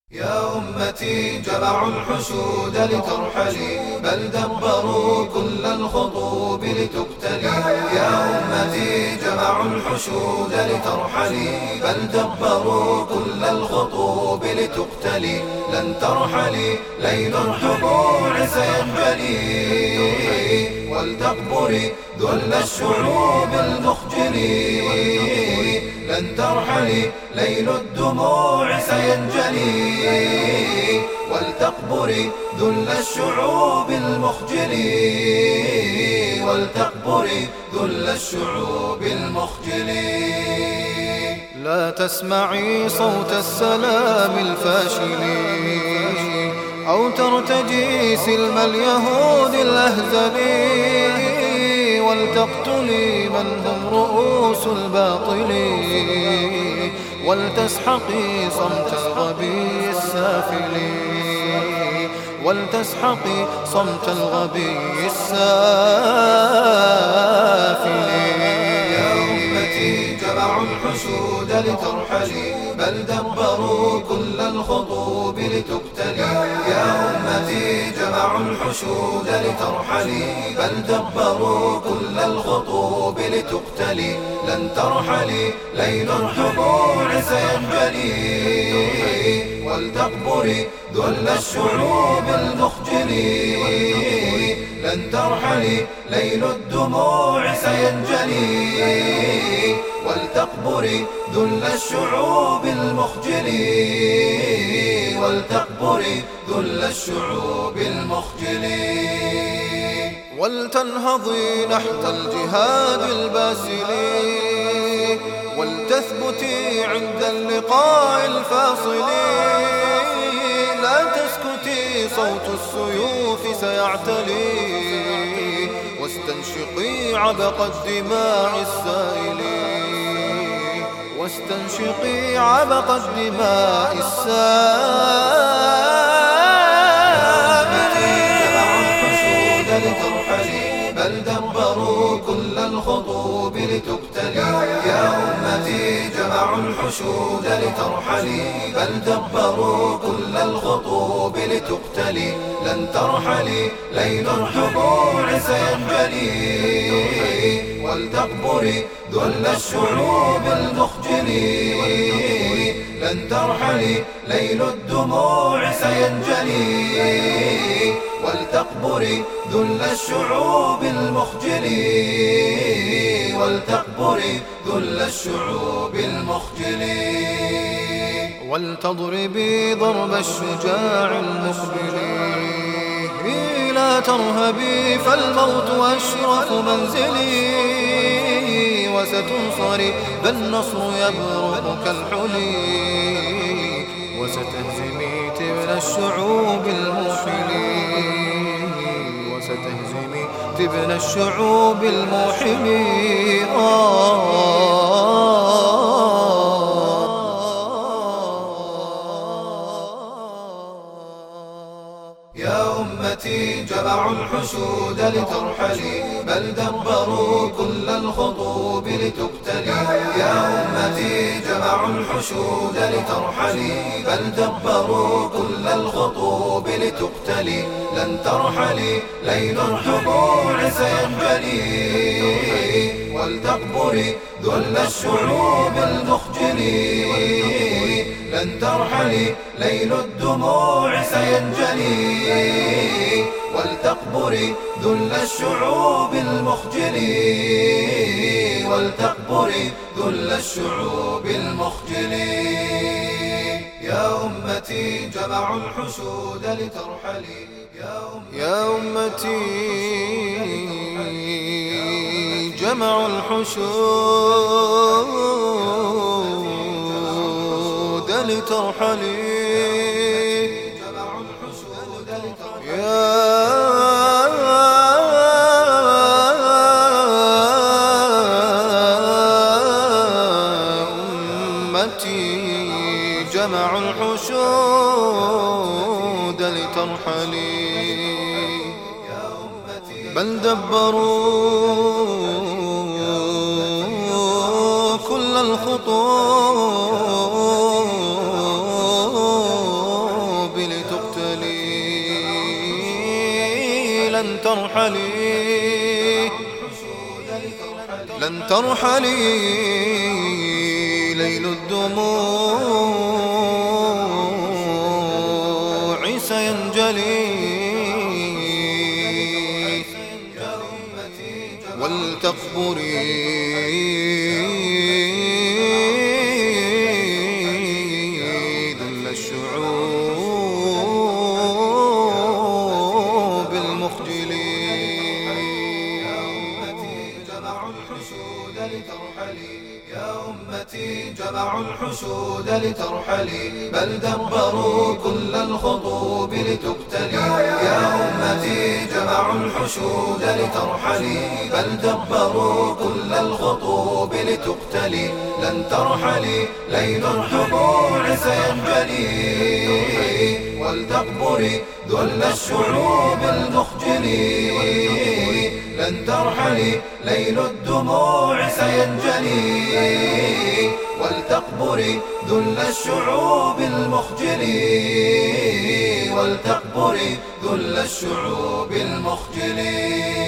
يا أمتي جمعوا الحشود لترحلي، بل دبروا كل الخطوب لتقتلي. يا أمتي جمعوا الحشود لترحلي، بل دبروا كل الخطوب لتقتلي. لن ترحلي ليل الحبوع سينجلي، ولتقبري ذل الشعوب المخجلي. لن ترحلي ليل الدموع سينجلي، ولتقبري ذل الشعوب المخجلي. ولتقبري ذل الشعوب المخجلي. لا تسمعي صوت السلام الفاشل، أو ترتجي سلم اليهود الأهزل، ولتقتلي من هم رؤوس الباطل، ولتسحقي صمت الغبي السافل. ولتسحقي صمت الغبي السافل. يا أمتي جمعوا الحشود لترحلي، بل دبروا كل الخطوب لتقتلي. يا أمتي جمعوا الحشود لترحلي، بل دبروا كل الخطوب لتقتلي. لن ترحلي ليل الحبوع سينجلي، ولتقبري ذل الشعوب المخجلي. لن ترحلي ليل الدموع سينجلي، ولتقبري ذل الشعوب المخجلي. ولتقبري ذل الشعوب المخجلي. ولتنهضي نحت الجهاد الباسل، ولتثبتي عند اللقاء الفاصل. لا تسكتي صوت السيوف سيعتلي، واستنشقي عبق الدماء السائل. واستنشقي عبق الدماء السائل. لترحلي، بل دبروا كل الخطوب لتقتلي. يا أمتي جمعوا الحشود لترحلي، بل دبروا كل الخطوب لتقتلي. لن ترحلي ليل الحبوع سينجلي، ولتقبري ذل الشعوب المخجلي. لن ترحلي ليل الدموع سينجلي، ولتقبري ذل الشعوب المخجلي. ولتقبري ذل الشعوب المخجلي. ولتضربي ضرب الشجاع المقبل، لا ترهبي فالموت أشرف منزلي. وستنصري فالنصر يبرق كالحلي، وستهزمي تبن الشعوب الموحلي. وستهزمي تبن الشعوب الموحلي. يا أمتي جمعوا الحشود لترحلي، بل دبروا كل الخطوب لتقتلي. يا أمتي جمعوا الحشود لترحلي، بل دبروا كل الخطوب لتقتلي. لن ترحلي ليل الحبوع سينجلي، ولتقبري ذل الشعوب المخجلي. لن ترحلي ليل الدموع سينجلي، ولتقبري ذل الشعوب المخجلي. ولتقبري ذل الشعوب المخجلي. يا أمتي جمعوا الحشود لترحلي. يا أمتي جمعوا الحشود لترحلي. يا أمتي جمعوا الحشود لترحلي، بل دبروا كل الخطوط لن ترحلي لن ترحلي ليل الدموع سينجلي ولتخبري ذل الشعوب المخجلين. يا أمتي جمعوا الحشود لترحلي، يا أمتي جمعوا الحشود لترحلي، بل دبروا كل الخطوب لتقتلي. يا أمتي جمعوا الحشود لترحلي، بل دبروا كل الخطوب لتقتلي. لن ترحلي ليل الحموع سينجلي، ولتقبري ذل الشعوب المخجلي. لن ترحلي ليل الدموع سينجلي، ولتقبري ذل الشعوب المخجلي. ولتقبري ذل الشعوب المخجلي.